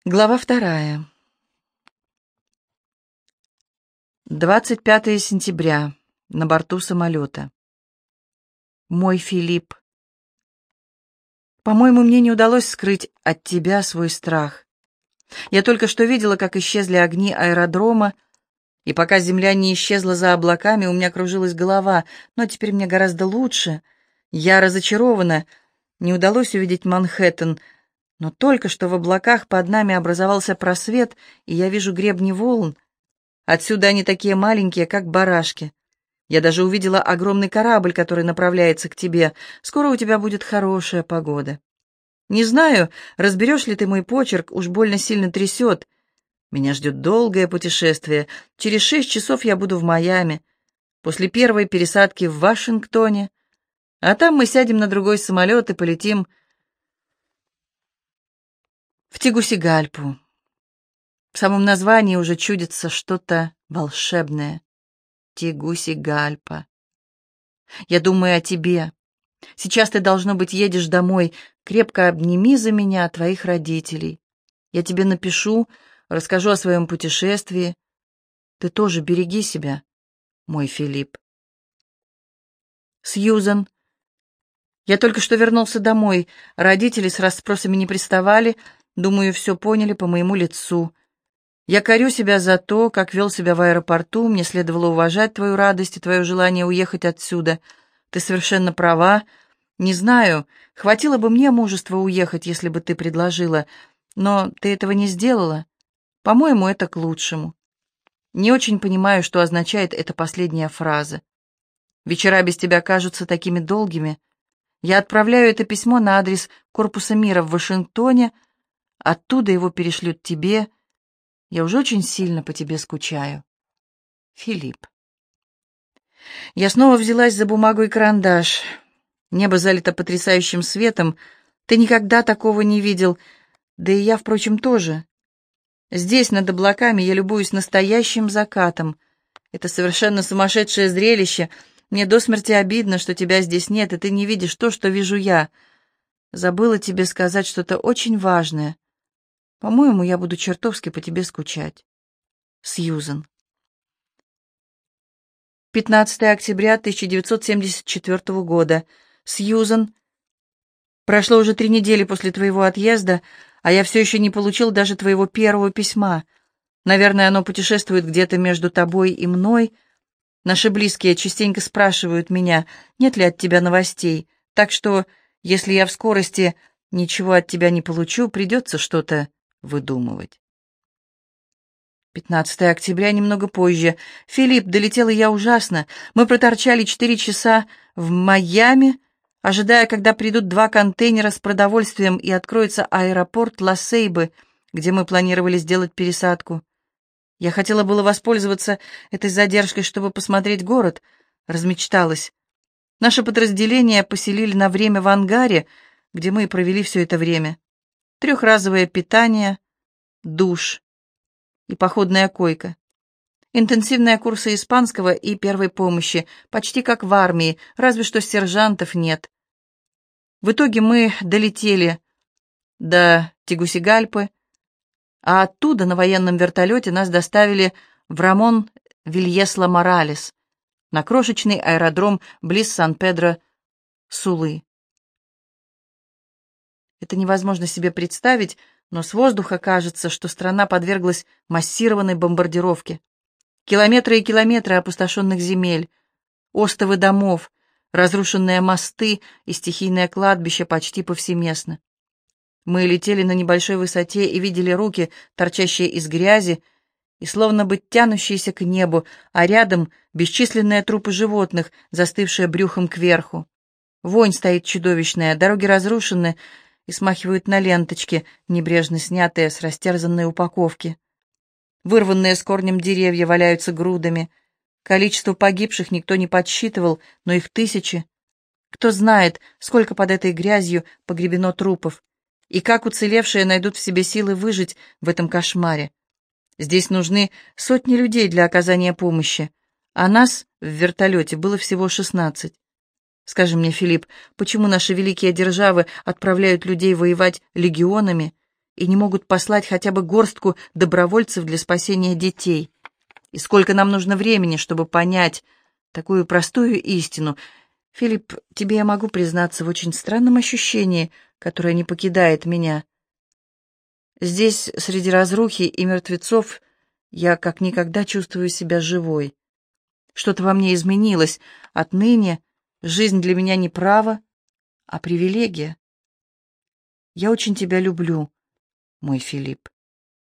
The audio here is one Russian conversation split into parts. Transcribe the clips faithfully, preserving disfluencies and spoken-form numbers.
Глава вторая. двадцать пятое сентября. На борту самолета. Мой Филипп. По-моему, мне не удалось скрыть от тебя свой страх. Я только что видела, как исчезли огни аэродрома, и пока земля не исчезла за облаками, у меня кружилась голова, но теперь мне гораздо лучше. Я разочарована. Не удалось увидеть Манхэттен, но только что в облаках под нами образовался просвет, и я вижу гребни волн. Отсюда они такие маленькие, как барашки. Я даже увидела огромный корабль, который направляется к тебе. Скоро у тебя будет хорошая погода. Не знаю, разберешь ли ты мой почерк, уж больно сильно трясет. Меня ждет долгое путешествие. Через шесть часов я буду в Майами. После первой пересадки в Вашингтоне. А там мы сядем на другой самолет и полетим в Тегусигальпу. В самом названии уже чудится что-то волшебное. Тегусигальпа. Я думаю о тебе. Сейчас ты, должно быть, едешь домой. Крепко обними за меня твоих родителей. Я тебе напишу, расскажу о своем путешествии. Ты тоже береги себя, мой Филипп. Сьюзан. Я только что вернулся домой. Родители с расспросами не приставали. Думаю, все поняли по моему лицу. Я корю себя за то, как вел себя в аэропорту. Мне следовало уважать твою радость и твое желание уехать отсюда. Ты совершенно права. Не знаю, хватило бы мне мужества уехать, если бы ты предложила, но ты этого не сделала. По-моему, это к лучшему. Не очень понимаю, что означает эта последняя фраза. Вечера без тебя кажутся такими долгими. Я отправляю это письмо на адрес Корпуса мира в Вашингтоне. Оттуда его перешлют тебе. Я уже очень сильно по тебе скучаю. Филипп. Я снова взялась за бумагу и карандаш. Небо залито потрясающим светом. Ты никогда такого не видел. Да и я, впрочем, тоже. Здесь, над облаками, я любуюсь настоящим закатом. Это совершенно сумасшедшее зрелище. Мне до смерти обидно, что тебя здесь нет, и ты не видишь то, что вижу я. Забыла тебе сказать что-то очень важное. По-моему, я буду чертовски по тебе скучать. Сьюзан. пятнадцатое октября тысяча девятьсот семьдесят четвёртого года. Сьюзан. Прошло уже три недели после твоего отъезда, а я все еще не получил даже твоего первого письма. Наверное, оно путешествует где-то между тобой и мной. Наши близкие частенько спрашивают меня, нет ли от тебя новостей, так что, если я в скорости ничего от тебя не получу, придется что-то выдумывать. пятнадцатое октября, немного позже. Филипп, долетела я ужасно. Мы проторчали четыре часа в Майами, ожидая, когда придут два контейнера с продовольствием и откроется аэропорт Ла-Сейбы, где мы планировали сделать пересадку. Я хотела было воспользоваться этой задержкой, чтобы посмотреть город. Размечталась. Наше подразделение поселили на время в ангаре, где мы и провели все это время. Трехразовое питание, душ и походная койка. Интенсивные курсы испанского и первой помощи, почти как в армии, разве что сержантов нет. В итоге мы долетели до Тегусигальпы, а оттуда на военном вертолете нас доставили в Рамон-Вильес-Ла-Моралес, на крошечный аэродром близ Сан-Педро-Сулы. Это невозможно себе представить, но с воздуха кажется, что страна подверглась массированной бомбардировке. Километры и километры опустошенных земель, остовы домов, разрушенные мосты и стихийное кладбище почти повсеместно. Мы летели на небольшой высоте и видели руки, торчащие из грязи, и словно бы тянущиеся к небу, а рядом бесчисленные трупы животных, застывшие брюхом кверху. Вонь стоит чудовищная, дороги разрушены и смахивают на ленточки, небрежно снятые с растерзанной упаковки. Вырванные с корнем деревья валяются грудами. Количество погибших никто не подсчитывал, но их тысячи. Кто знает, сколько под этой грязью погребено трупов, и как уцелевшие найдут в себе силы выжить в этом кошмаре. Здесь нужны сотни людей для оказания помощи, а нас в вертолете было всего шестнадцать. Скажи мне, Филипп, почему наши великие державы отправляют людей воевать легионами и не могут послать хотя бы горстку добровольцев для спасения детей. И сколько нам нужно времени, чтобы понять такую простую истину. Филипп, тебе я могу признаться в очень странном ощущении, которое не покидает меня. Здесь, среди разрухи и мертвецов, я как никогда чувствую себя живой. Что-то во мне изменилось. Отныне жизнь для меня не право, а привилегия. Я очень тебя люблю, мой Филипп.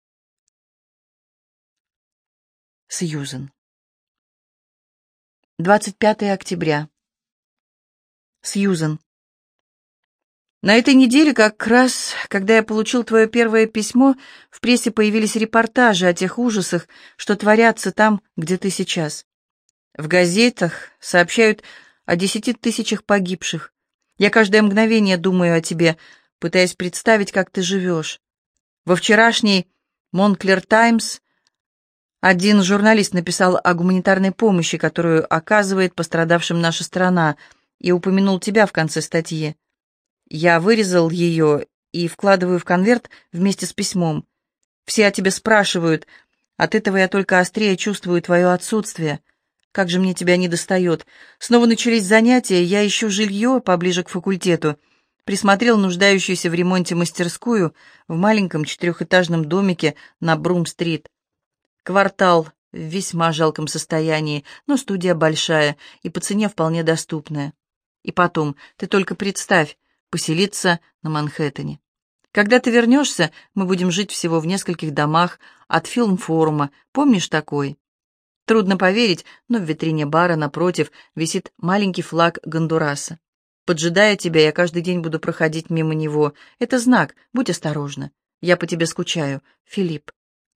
Сьюзен. двадцать пятое октября. Сьюзен. На этой неделе, как раз, когда я получил твое первое письмо, в прессе появились репортажи о тех ужасах, что творятся там, где ты сейчас. В газетах сообщают о десяти тысячах погибших. Я каждое мгновение думаю о тебе, пытаясь представить, как ты живешь. Во вчерашней «Монклер Таймс» один журналист написал о гуманитарной помощи, которую оказывает пострадавшим наша страна, и упомянул тебя в конце статьи. Я вырезал ее и вкладываю в конверт вместе с письмом. Все о тебе спрашивают. От этого я только острее чувствую твое отсутствие. Как же мне тебя недостает. Снова начались занятия, я ищу жилье поближе к факультету. Присмотрел нуждающуюся в ремонте мастерскую в маленьком четырехэтажном домике на Брум-стрит. Квартал в весьма жалком состоянии, но студия большая и по цене вполне доступная. И потом, ты только представь, поселиться на Манхэттене. Когда ты вернешься, мы будем жить всего в нескольких домах от филм-форума. Помнишь такой? Трудно поверить, но в витрине бара напротив висит маленький флаг Гондураса. Поджидая тебя, я каждый день буду проходить мимо него. Это знак, будь осторожна. Я по тебе скучаю. Филипп.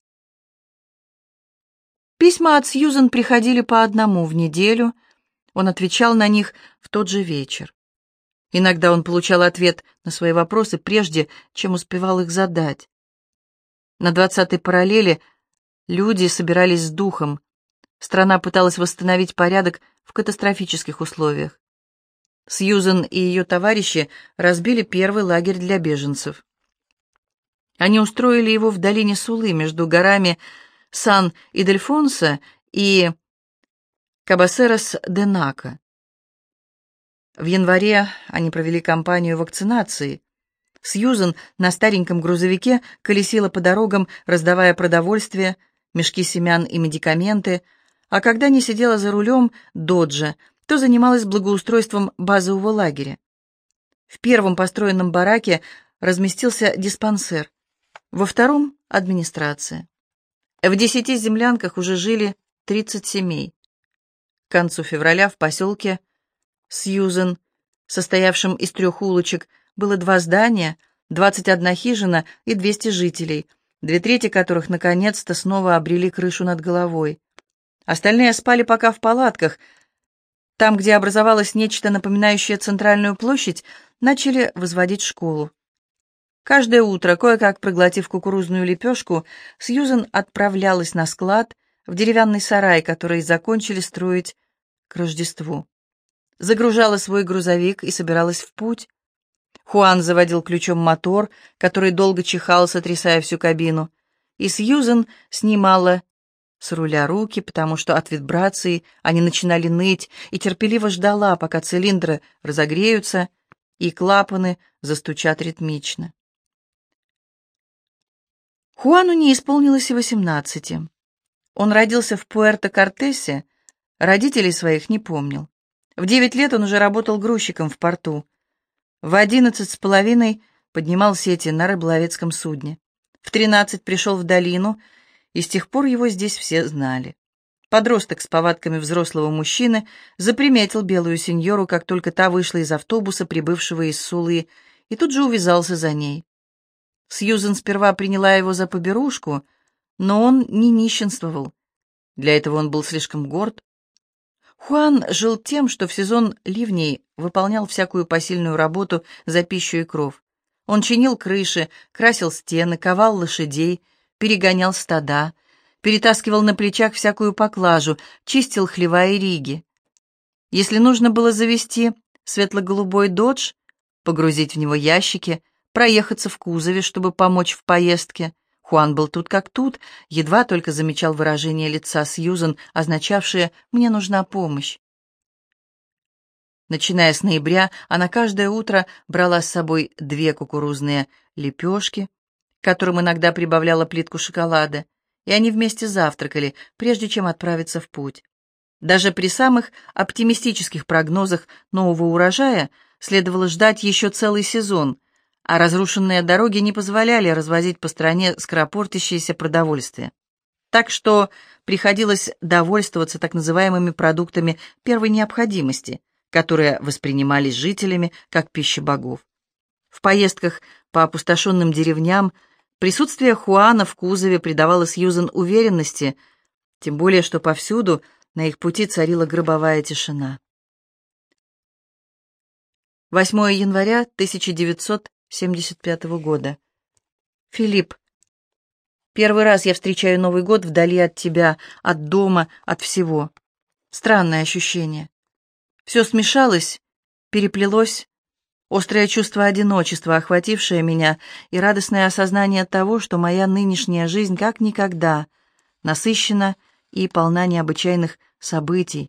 Письма от Сьюзен приходили по одному в неделю. Он отвечал на них в тот же вечер. Иногда он получал ответ на свои вопросы прежде, чем успевал их задать. На двадцатой параллели люди собирались с духом. Страна пыталась восстановить порядок в катастрофических условиях. Сьюзен и ее товарищи разбили первый лагерь для беженцев. Они устроили его в долине Сулы между горами Сан-Идельфонсо и Кабасерос-де-Нака. В январе они провели кампанию вакцинации. Сьюзен на стареньком грузовике колесила по дорогам, раздавая продовольствие, мешки семян и медикаменты, а когда не сидела за рулем доджа, то занималась благоустройством базового лагеря. В первом построенном бараке разместился диспансер, во втором — администрация. В десяти землянках уже жили тридцать семей. К концу февраля в поселке Сьюзен, состоявшем из трех улочек, было два здания, двадцать одна хижина и двести жителей, две трети которых наконец-то снова обрели крышу над головой. Остальные спали пока в палатках. Там, где образовалось нечто напоминающее центральную площадь, начали возводить школу. Каждое утро, кое-как проглотив кукурузную лепешку, Сьюзен отправлялась на склад, в деревянный сарай, который закончили строить к Рождеству. Загружала свой грузовик и собиралась в путь. Хуан заводил ключом мотор, который долго чихал, сотрясая всю кабину, и Сьюзен снимала с руля руки, потому что от вибрации они начинали ныть, и терпеливо ждала, пока цилиндры разогреются и клапаны застучат ритмично. Хуану не исполнилось и восемнадцати. Он родился в Пуэрто-Кортесе, родителей своих не помнил. В девять лет он уже работал грузчиком в порту. В одиннадцать с половиной поднимал сети на рыболовецком судне. В тринадцать пришел в долину, и с тех пор его здесь все знали. Подросток с повадками взрослого мужчины заприметил белую сеньору, как только та вышла из автобуса, прибывшего из Сулы, и тут же увязался за ней. Сьюзен сперва приняла его за поберушку, но он не нищенствовал. Для этого он был слишком горд. Хуан жил тем, что в сезон ливней выполнял всякую посильную работу за пищу и кров. Он чинил крыши, красил стены, ковал лошадей, перегонял стада, перетаскивал на плечах всякую поклажу, чистил хлева и риги. Если нужно было завести светло-голубой додж, погрузить в него ящики, проехаться в кузове, чтобы помочь в поездке. Хуан был тут как тут, едва только замечал выражение лица Сьюзен, означавшее «мне нужна помощь». Начиная с ноября, она каждое утро брала с собой две кукурузные лепешки, к которым иногда прибавляла плитку шоколада, и они вместе завтракали, прежде чем отправиться в путь. Даже при самых оптимистических прогнозах нового урожая следовало ждать еще целый сезон, а разрушенные дороги не позволяли развозить по стране скоропортящееся продовольствие. Так что приходилось довольствоваться так называемыми продуктами первой необходимости, которые воспринимались жителями как пища богов. В поездках по опустошенным деревням присутствие Хуана в кузове придавало Сьюзен уверенности, тем более что повсюду на их пути царила гробовая тишина. восьмое января тысяча девятьсот семьдесят пятого года. Филипп, первый раз я встречаю Новый год вдали от тебя, от дома, от всего. Странное ощущение. Все смешалось, переплелось, острое чувство одиночества, охватившее меня, и радостное осознание того, что моя нынешняя жизнь как никогда насыщена и полна необычайных событий.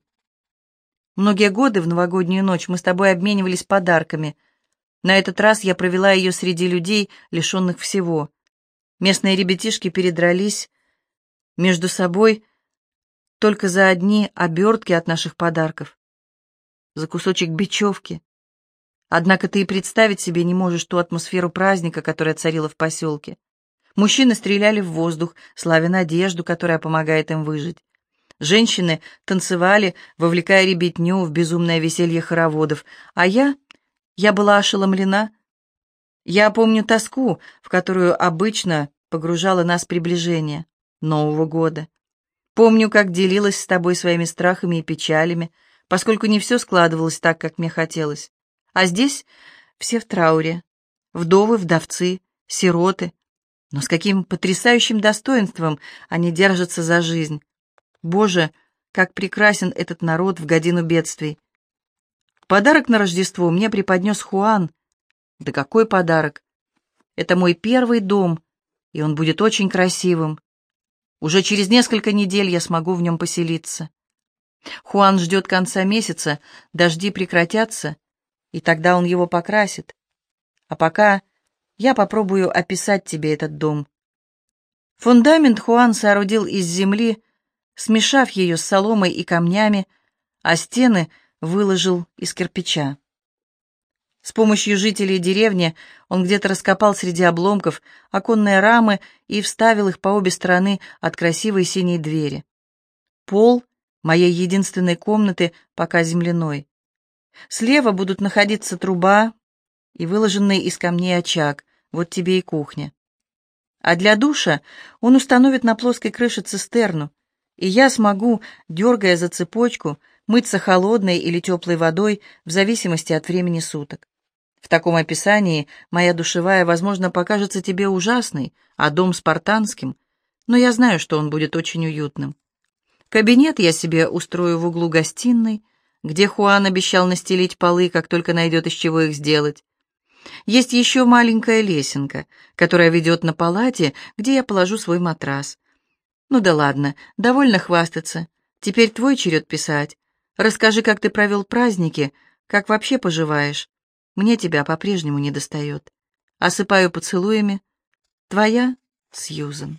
Многие годы в новогоднюю ночь мы с тобой обменивались подарками. На этот раз я провела ее среди людей, лишенных всего. Местные ребятишки передрались между собой только за одни обертки от наших подарков, за кусочек бечевки. Однако ты и представить себе не можешь ту атмосферу праздника, которая царила в поселке. Мужчины стреляли в воздух, славя надежду, которая помогает им выжить. Женщины танцевали, вовлекая ребятню в безумное веселье хороводов, а я, я была ошеломлена. Я помню тоску, в которую обычно погружало нас приближение Нового года. Помню, как делилась с тобой своими страхами и печалями, поскольку не все складывалось так, как мне хотелось. А здесь все в трауре, вдовы, вдовцы, сироты. Но с каким потрясающим достоинством они держатся за жизнь. Боже, как прекрасен этот народ в годину бедствий. Подарок на Рождество мне преподнес Хуан. Да какой подарок! Это мой первый дом, и он будет очень красивым. Уже через несколько недель я смогу в нем поселиться. Хуан ждет конца месяца, дожди прекратятся, и тогда он его покрасит. А пока я попробую описать тебе этот дом. Фундамент Хуан соорудил из земли, смешав ее с соломой и камнями, а стены выложил из кирпича. С помощью жителей деревни он где-то раскопал среди обломков оконные рамы и вставил их по обе стороны от красивой синей двери. Пол моей единственной комнаты пока земляной. Слева будут находиться труба и выложенный из камней очаг, вот тебе и кухня. А для душа он установит на плоской крыше цистерну, и я смогу, дергая за цепочку, мыться холодной или теплой водой в зависимости от времени суток. В таком описании моя душевая, возможно, покажется тебе ужасной, а дом спартанским, но я знаю, что он будет очень уютным. Кабинет я себе устрою в углу гостиной, где Хуан обещал настелить полы, как только найдет, из чего их сделать. Есть еще маленькая лесенка, которая ведет на палате, где я положу свой матрас. Ну да ладно, довольно хвастаться. Теперь твой черед писать. Расскажи, как ты провел праздники, как вообще поживаешь. Мне тебя по-прежнему недостает. Осыпаю поцелуями. Твоя Сьюзен.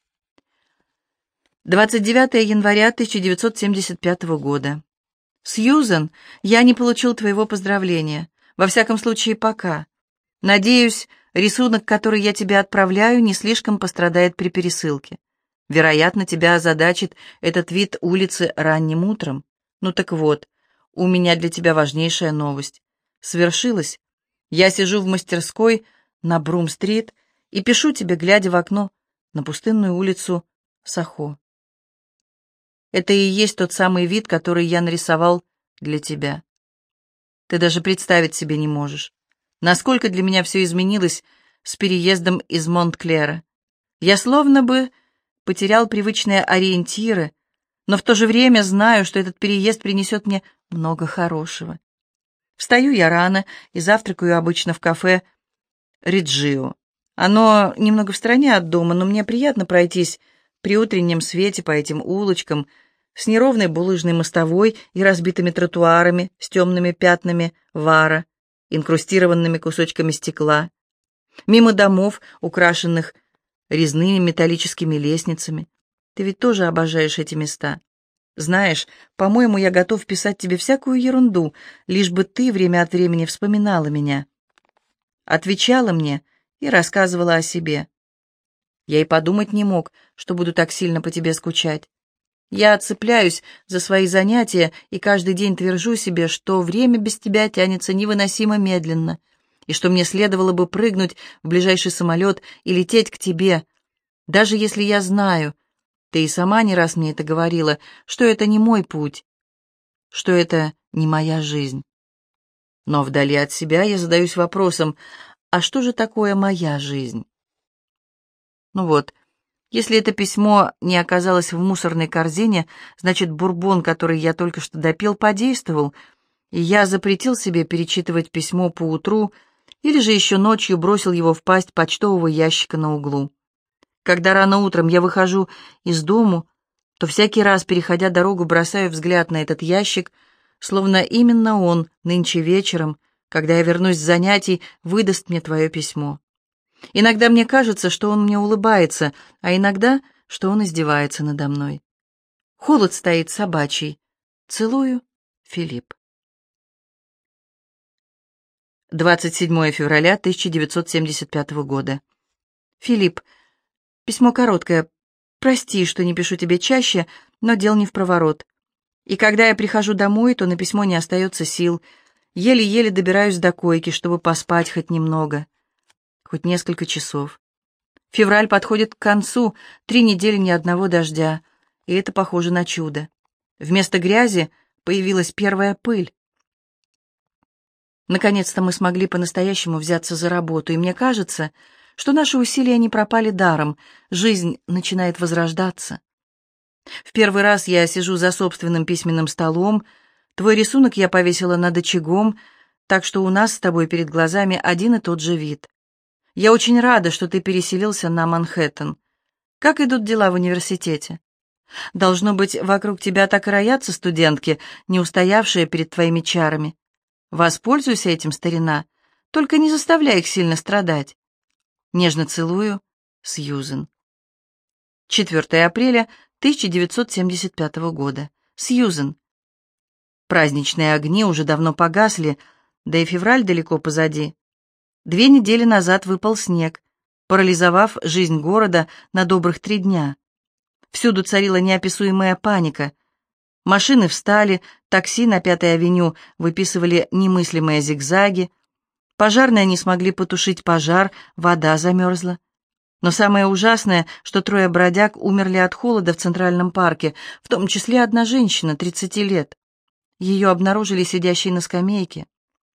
двадцать девятое января тысяча девятьсот семьдесят пятого года. Сьюзен, я не получил твоего поздравления. Во всяком случае, пока. Надеюсь, рисунок, который я тебе отправляю, не слишком пострадает при пересылке. Вероятно, тебя озадачит этот вид улицы ранним утром. Ну так вот, у меня для тебя важнейшая новость. Свершилось. Я сижу в мастерской на Брум-стрит и пишу тебе, глядя в окно на пустынную улицу Сохо. Это и есть тот самый вид, который я нарисовал для тебя. Ты даже представить себе не можешь, насколько для меня все изменилось с переездом из Монтклера. Я словно бы потерял привычные ориентиры, но в то же время знаю, что этот переезд принесет мне много хорошего. Встаю я рано и завтракаю обычно в кафе Реджио. Оно немного в стороне от дома, но мне приятно пройтись при утреннем свете по этим улочкам с неровной булыжной мостовой и разбитыми тротуарами, с темными пятнами вара, инкрустированными кусочками стекла, мимо домов, украшенных резными металлическими лестницами. Ты ведь тоже обожаешь эти места. Знаешь, по-моему, я готов писать тебе всякую ерунду, лишь бы ты время от времени вспоминала меня, отвечала мне и рассказывала о себе. Я и подумать не мог, что буду так сильно по тебе скучать. Я цепляюсь за свои занятия и каждый день твержу себе, что время без тебя тянется невыносимо медленно, и что мне следовало бы прыгнуть в ближайший самолет и лететь к тебе, даже если я знаю, ты и сама не раз мне это говорила, что это не мой путь, что это не моя жизнь. Но вдали от себя я задаюсь вопросом, а что же такое моя жизнь? Ну вот, если это письмо не оказалось в мусорной корзине, значит, бурбон, который я только что допил, подействовал, и я запретил себе перечитывать письмо поутру или же еще ночью бросил его в пасть почтового ящика на углу. Когда рано утром я выхожу из дому, то всякий раз, переходя дорогу, бросаю взгляд на этот ящик, словно именно он нынче вечером, когда я вернусь с занятий, выдаст мне твое письмо. Иногда мне кажется, что он мне улыбается, а иногда, что он издевается надо мной. Холод стоит собачий. Целую, Филипп. двадцать седьмое февраля тысяча девятьсот семьдесят пятого года. Филипп, письмо короткое. Прости, что не пишу тебе чаще, но дел не впроворот. И когда я прихожу домой, то на письмо не остается сил. Еле-еле добираюсь до койки, чтобы поспать хоть немного. Хоть несколько часов. Февраль подходит к концу, три недели ни одного дождя, и это похоже на чудо. Вместо грязи появилась первая пыль. Наконец-то мы смогли по-настоящему взяться за работу, и мне кажется, что наши усилия не пропали даром, жизнь начинает возрождаться. В первый раз я сижу за собственным письменным столом, твой рисунок я повесила над очагом, так что у нас с тобой перед глазами один и тот же вид. Я очень рада, что ты переселился на Манхэттен. Как идут дела в университете? Должно быть, вокруг тебя так и роятся студентки, не устоявшие перед твоими чарами. Воспользуйся этим, старина, только не заставляй их сильно страдать. Нежно целую, Сьюзен. четвёртое апреля тысяча девятьсот семьдесят пятого года. Сьюзен. Праздничные огни уже давно погасли, да и февраль далеко позади. Две недели назад выпал снег, парализовав жизнь города на добрых три дня. Всюду царила неописуемая паника. Машины встали, такси на Пятой авеню выписывали немыслимые зигзаги, пожарные не смогли потушить пожар, вода замерзла. Но самое ужасное, что трое бродяг умерли от холода в Центральном парке, в том числе одна женщина, тридцати лет. Ее обнаружили сидящей на скамейке.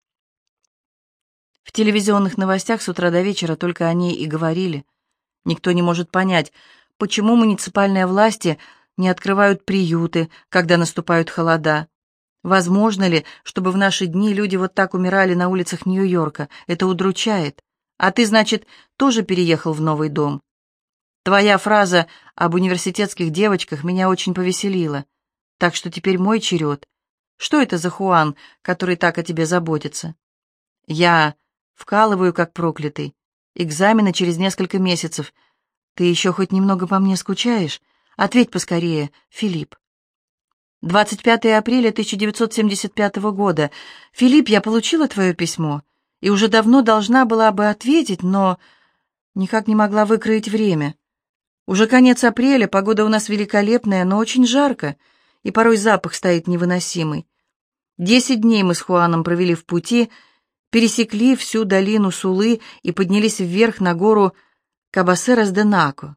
В телевизионных новостях с утра до вечера только о ней и говорили. Никто не может понять, почему муниципальные власти не открывают приюты, когда наступают холода. Возможно ли, чтобы в наши дни люди вот так умирали на улицах Нью-Йорка? Это удручает. А ты, значит, тоже переехал в новый дом? Твоя фраза об университетских девочках меня очень повеселила. Так что теперь мой черед. Что это за Хуан, который так о тебе заботится? Я вкалываю, как проклятый. Экзамены через несколько месяцев. Ты еще хоть немного по мне скучаешь? Ответь поскорее, Филипп. двадцать пятое апреля тысяча девятьсот семьдесят пятого года. Филипп, я получила твое письмо и уже давно должна была бы ответить, но никак не могла выкроить время. Уже конец апреля, погода у нас великолепная, но очень жарко, и порой запах стоит невыносимый. Десять дней мы с Хуаном провели в пути, пересекли всю долину Сулы и поднялись вверх на гору Кабасерас-де-Нако.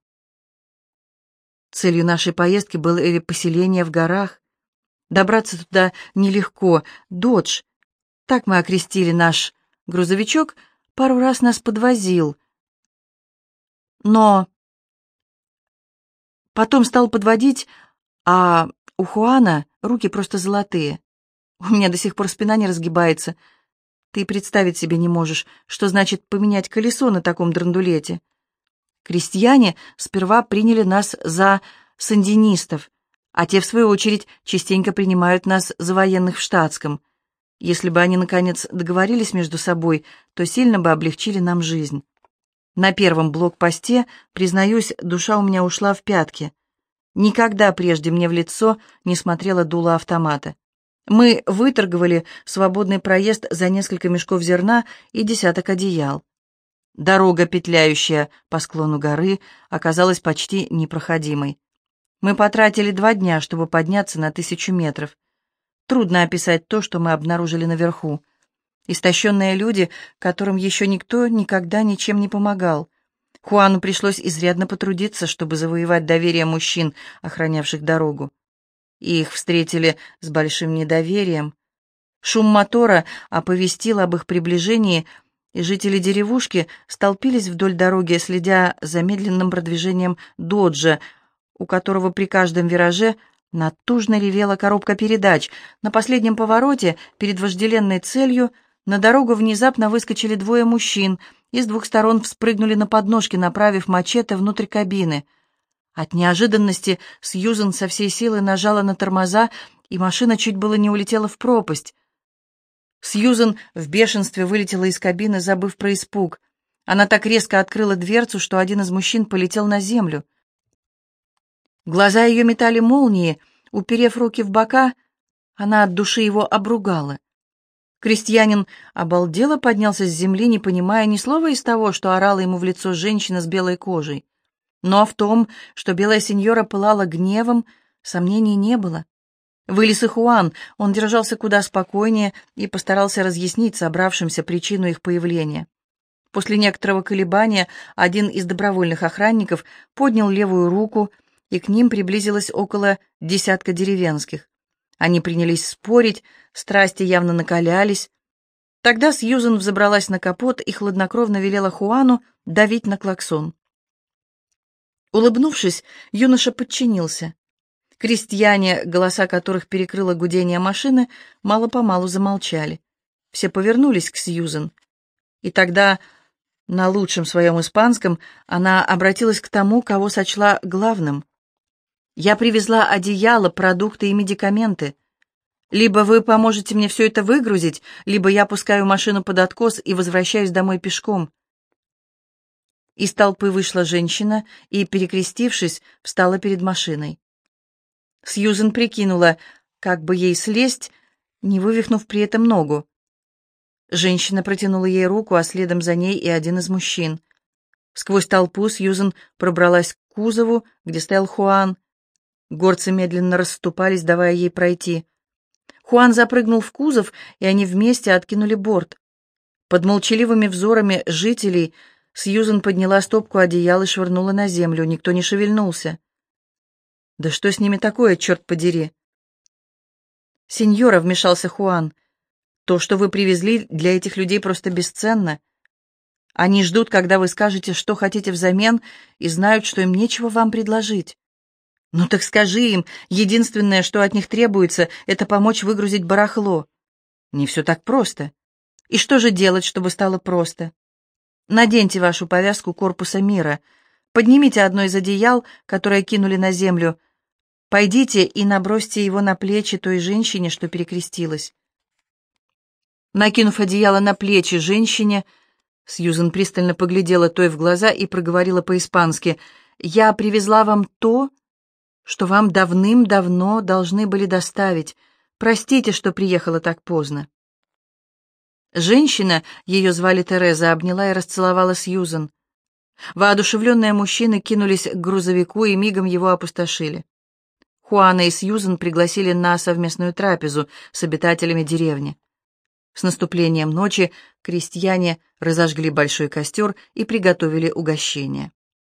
Целью нашей поездки было поселение в горах. Добраться туда нелегко. «Додж», так мы окрестили наш грузовичок, пару раз нас подвозил. Но потом стал подводить, а у Хуана руки просто золотые. У меня до сих пор спина не разгибается. Ты представить себе не можешь, что значит поменять колесо на таком драндулете. Крестьяне сперва приняли нас за сандинистов, а те, в свою очередь, частенько принимают нас за военных в штатском. Если бы они, наконец, договорились между собой, то сильно бы облегчили нам жизнь. На первом блокпосте, признаюсь, душа у меня ушла в пятки. Никогда прежде мне в лицо не смотрело дуло автомата. Мы выторговали свободный проезд за несколько мешков зерна и десяток одеял. Дорога, петляющая по склону горы, оказалась почти непроходимой. Мы потратили два дня, чтобы подняться на тысячу метров. Трудно описать то, что мы обнаружили наверху. Истощенные люди, которым еще никто никогда ничем не помогал. Хуану пришлось изрядно потрудиться, чтобы завоевать доверие мужчин, охранявших дорогу. И их встретили с большим недоверием. Шум мотора оповестил об их приближении, и жители деревушки столпились вдоль дороги, следя за медленным продвижением доджа, у которого при каждом вираже натужно ревела коробка передач. На последнем повороте, перед вожделенной целью, на дорогу внезапно выскочили двое мужчин и с двух сторон вспрыгнули на подножки, направив мачете внутрь кабины. От неожиданности Сьюзен со всей силы нажала на тормоза, и машина чуть было не улетела в пропасть. Сьюзен в бешенстве вылетела из кабины, забыв про испуг. Она так резко открыла дверцу, что один из мужчин полетел на землю. Глаза ее метали молнии, уперев руки в бока, она от души его обругала. Крестьянин обалдело поднялся с земли, не понимая ни слова из того, что орала ему в лицо женщина с белой кожей. Но в том, что белая сеньора пылала гневом, сомнений не было. Вылез и Хуан, он держался куда спокойнее и постарался разъяснить собравшимся причину их появления. После некоторого колебания один из добровольных охранников поднял левую руку, и к ним приблизилось около десятка деревенских. Они принялись спорить, страсти явно накалялись. Тогда Сьюзен взобралась на капот и хладнокровно велела Хуану давить на клаксон. Улыбнувшись, юноша подчинился. Крестьяне, голоса которых перекрыло гудение машины, мало-помалу замолчали. Все повернулись к Сьюзен. И тогда, на лучшем своем испанском, она обратилась к тому, кого сочла главным. «Я привезла одеяло, продукты и медикаменты. Либо вы поможете мне все это выгрузить, либо я пускаю машину под откос и возвращаюсь домой пешком». Из толпы вышла женщина и, перекрестившись, встала перед машиной. Сьюзен прикинула, как бы ей слезть, не вывихнув при этом ногу. Женщина протянула ей руку, а следом за ней и один из мужчин. Сквозь толпу Сьюзен пробралась к кузову, где стоял Хуан. Горцы медленно расступались, давая ей пройти. Хуан запрыгнул в кузов, и они вместе откинули борт. Под молчаливыми взорами жителей Сьюзен подняла стопку одеял и швырнула на землю. Никто не шевельнулся. «Да что с ними такое, черт подери?» «Сеньора», — вмешался Хуан, — «то, что вы привезли, для этих людей просто бесценно. Они ждут, когда вы скажете, что хотите взамен, и знают, что им нечего вам предложить. Ну так скажи им, единственное, что от них требуется, это помочь выгрузить барахло. Не все так просто. И что же делать, чтобы стало просто? Наденьте вашу повязку корпуса мира, поднимите одно из одеял, которое кинули на землю, пойдите и набросьте его на плечи той женщине, что перекрестилась». Накинув одеяло на плечи женщине, Сьюзен пристально поглядела той в глаза и проговорила по-испански: «Я привезла вам то, что вам давным-давно должны были доставить. Простите, что приехала так поздно». Женщина, ее звали Тереза, обняла и расцеловала Сьюзен. Воодушевленные мужчины кинулись к грузовику и мигом его опустошили. Хуана и Сьюзен пригласили на совместную трапезу с обитателями деревни. С наступлением ночи крестьяне разожгли большой костер и приготовили угощение.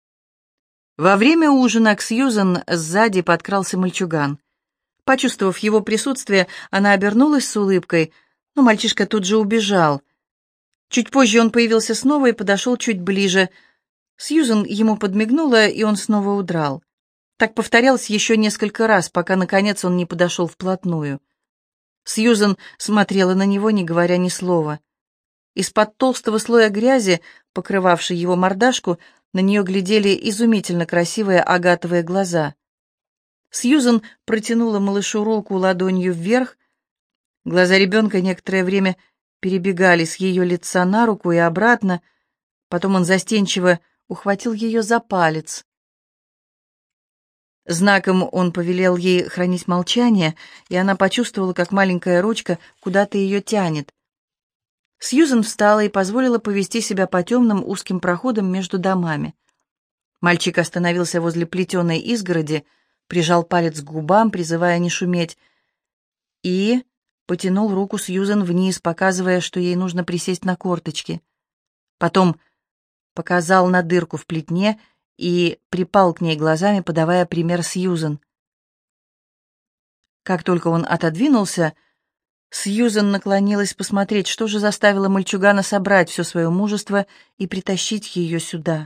Во время ужина к Сьюзен сзади подкрался мальчуган. Почувствовав его присутствие, она обернулась с улыбкой, но мальчишка тут же убежал. Чуть позже он появился снова и подошел чуть ближе. Сьюзен ему подмигнула, и он снова удрал. Так повторялось еще несколько раз, пока, наконец, он не подошел вплотную. Сьюзен смотрела на него, не говоря ни слова. Из-под толстого слоя грязи, покрывавшей его мордашку, на нее глядели изумительно красивые агатовые глаза. Сьюзен протянула малышу руку ладонью вверх. Глаза ребенка некоторое время перебегали с ее лица на руку и обратно. Потом он застенчиво ухватил ее за палец. Знаком он повелел ей хранить молчание, и она почувствовала, как маленькая ручка куда-то ее тянет. Сьюзен встала и позволила повести себя по темным узким проходам между домами. Мальчик остановился возле плетеной изгороди, прижал палец к губам, призывая не шуметь, и потянул руку Сьюзен вниз, показывая, что ей нужно присесть на корточки. Потом показал на дырку в плетне и припал к ней глазами, подавая пример Сьюзен. Как только он отодвинулся, Сьюзен наклонилась посмотреть, что же заставило мальчугана собрать все свое мужество и притащить ее сюда.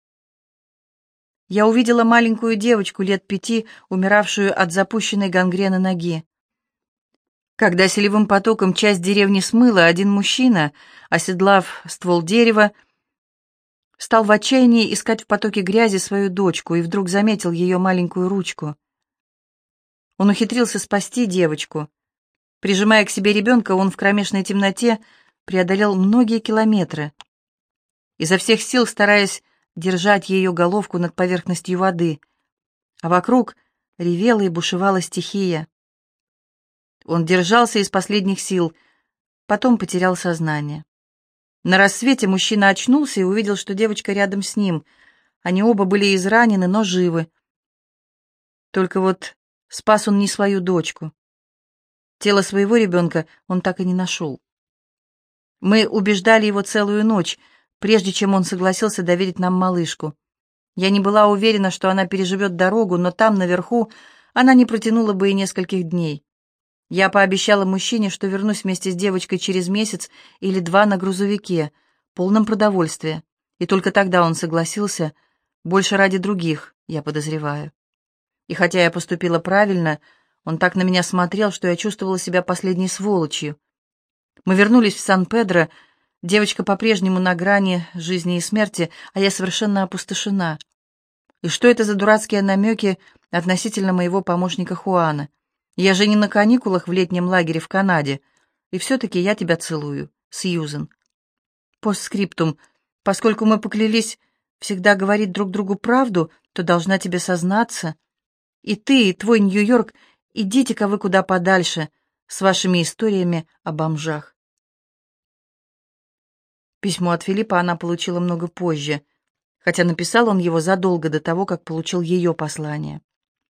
Я увидела маленькую девочку лет пяти, умиравшую от запущенной гангрены ноги. Когда селевым потоком часть деревни смыло, один мужчина, оседлав ствол дерева, стал в отчаянии искать в потоке грязи свою дочку и вдруг заметил ее маленькую ручку. Он ухитрился спасти девочку. Прижимая к себе ребенка, он в кромешной темноте преодолел многие километры, изо всех сил стараясь держать ее головку над поверхностью воды, а вокруг ревела и бушевала стихия. Он держался из последних сил, потом потерял сознание. На рассвете мужчина очнулся и увидел, что девочка рядом с ним. Они оба были изранены, но живы. Только вот спас он не свою дочку. Тело своего ребенка он так и не нашел. Мы убеждали его целую ночь, прежде чем он согласился доверить нам малышку. Я не была уверена, что она переживет дорогу, но там, наверху, она не протянула бы и нескольких дней. Я пообещала мужчине, что вернусь вместе с девочкой через месяц или два на грузовике, полном продовольствия, и только тогда он согласился, больше ради других, я подозреваю. И хотя я поступила правильно, он так на меня смотрел, что я чувствовала себя последней сволочью. Мы вернулись в Сан-Педро. Девочка по-прежнему на грани жизни и смерти, а я совершенно опустошена. И что это за дурацкие намеки относительно моего помощника Хуана? Я же не на каникулах в летнем лагере в Канаде. И все-таки я тебя целую, Сьюзен. Постскриптум. Поскольку мы поклялись всегда говорить друг другу правду, то должна тебе сознаться. И ты, и твой Нью-Йорк, идите-ка вы куда подальше с вашими историями о бомжах. Письмо от Филиппа она получила много позже, хотя написал он его задолго до того, как получил ее послание.